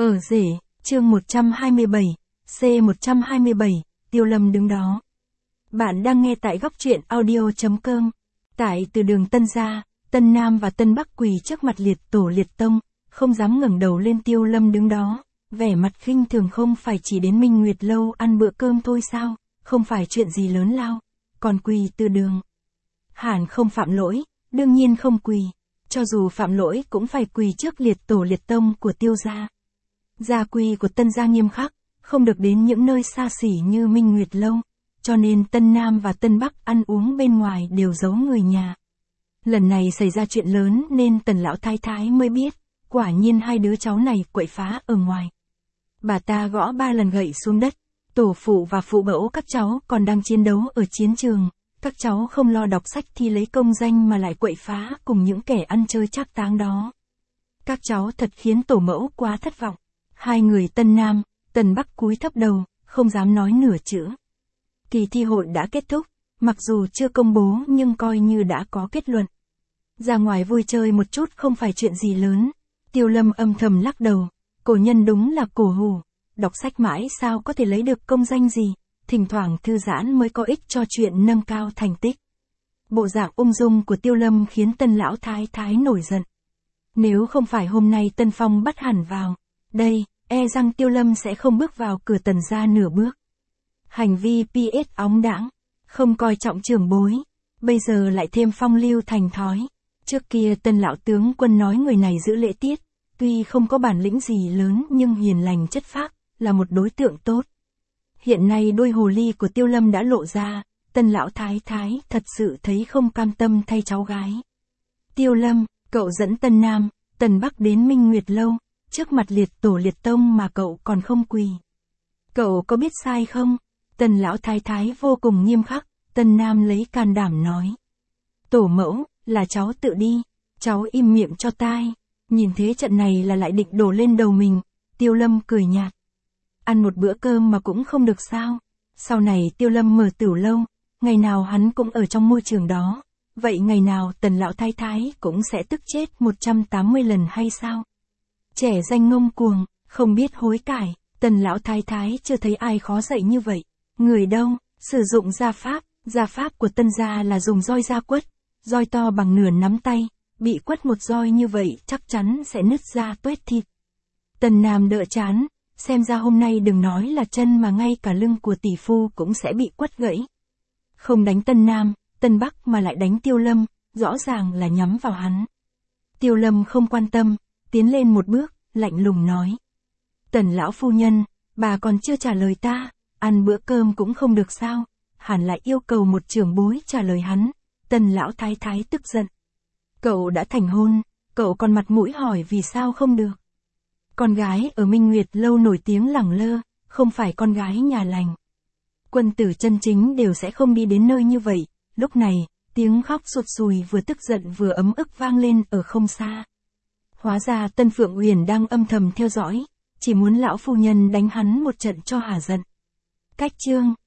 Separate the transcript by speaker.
Speaker 1: Ở rể, chương 127, C127, Tiêu Lâm đứng đó. Bạn đang nghe tại góc truyện audio.com. Tại từ đường Tân Gia, Tân Nam và Tân Bắc quỳ trước mặt liệt tổ liệt tông, không dám ngẩng đầu lên. Tiêu Lâm đứng đó, vẻ mặt khinh thường. Không phải chỉ đến Minh Nguyệt lâu ăn bữa cơm thôi sao, không phải chuyện gì lớn lao, còn quỳ từ đường. Hẳn không phạm lỗi, đương nhiên không quỳ, cho dù phạm lỗi cũng phải quỳ trước liệt tổ liệt tông của Tiêu gia. Gia quy của Tân gia nghiêm khắc, không được đến những nơi xa xỉ như Minh Nguyệt lâu, cho nên Tân Nam và Tân Bắc ăn uống bên ngoài đều giấu người nhà. Lần này xảy ra chuyện lớn nên Tần lão thái thái mới biết, quả nhiên hai đứa cháu này quậy phá ở ngoài. Bà ta gõ 3 lần gậy xuống đất, tổ phụ và phụ mẫu các cháu còn đang chiến đấu ở chiến trường, các cháu không lo đọc sách thi lấy công danh mà lại quậy phá cùng những kẻ ăn chơi trác táng đó. Các cháu thật khiến tổ mẫu quá thất vọng. Hai người Tân Nam, Tân Bắc cúi thấp đầu, không dám nói nửa chữ. Kỳ thi hội đã kết thúc, mặc dù chưa công bố nhưng coi như đã có kết luận. Ra ngoài vui chơi một chút không phải chuyện gì lớn. Tiêu Lâm âm thầm lắc đầu, cổ nhân đúng là cổ hủ, đọc sách mãi sao có thể lấy được công danh gì, thỉnh thoảng thư giãn mới có ích cho chuyện nâng cao thành tích. Bộ dạng ung dung của Tiêu Lâm khiến Tân lão thái thái nổi giận. Nếu không phải hôm nay Tân Phong bắt hẳn vào đây, e rằng Tiêu Lâm sẽ không bước vào cửa Tần gia nửa bước. Hành vi PS óng đãng, không coi trọng trưởng bối, bây giờ lại thêm phong lưu thành thói. Trước kia Tân lão tướng quân nói người này giữ lễ tiết, tuy không có bản lĩnh gì lớn nhưng hiền lành chất phác, là một đối tượng tốt. Hiện nay đôi hồ ly của Tiêu Lâm đã lộ ra, Tân lão thái thái thật sự thấy không cam tâm thay cháu gái. Tiêu Lâm, cậu dẫn Tân Nam, Tân Bắc đến Minh Nguyệt lâu, trước mặt liệt tổ liệt tông mà cậu còn không quỳ. Cậu có biết sai không? Tân lão thái thái vô cùng nghiêm khắc. Tân Nam lấy can đảm nói. Tổ mẫu, là cháu tự đi, cháu im miệng cho tai. Nhìn thế trận này là lại định đổ lên đầu mình. Tiêu Lâm cười nhạt. Ăn một bữa cơm mà cũng không được sao? Sau này Tiêu Lâm mở tửu lâu, ngày nào hắn cũng ở trong môi trường đó. Vậy ngày nào Tần lão thái thái cũng sẽ tức chết 180 lần hay sao? Trẻ danh ngông cuồng, không biết hối cải, Tần lão thái thái chưa thấy ai khó dạy như vậy. Người đâu, sử dụng gia pháp của Tân gia là dùng roi da quất, roi to bằng nửa nắm tay, bị quất một roi như vậy chắc chắn sẽ nứt ra tuét thịt. Tần Nam đỡ chán, xem ra hôm nay đừng nói là chân mà ngay cả lưng của tỷ phu cũng sẽ bị quất gãy. Không đánh Tân Nam, Tân Bắc mà lại đánh Tiêu Lâm, rõ ràng là nhắm vào hắn. Tiêu Lâm không quan tâm, tiến lên một bước, lạnh lùng nói. Tần lão phu nhân, bà còn chưa trả lời ta, ăn bữa cơm cũng không được sao, hẳn lại yêu cầu một trưởng bối trả lời hắn. Tần lão thái thái tức giận. Cậu đã thành hôn, cậu còn mặt mũi hỏi vì sao không được. Con gái ở Minh Nguyệt lâu nổi tiếng lẳng lơ, không phải con gái nhà lành. Quân tử chân chính đều sẽ không đi đến nơi như vậy. Lúc này, tiếng khóc sụt sùi vừa tức giận vừa ấm ức vang lên ở không xa. Hóa ra Tân Phượng Uyển đang âm thầm theo dõi, chỉ muốn lão phu nhân đánh hắn một trận cho hả giận. Cách chương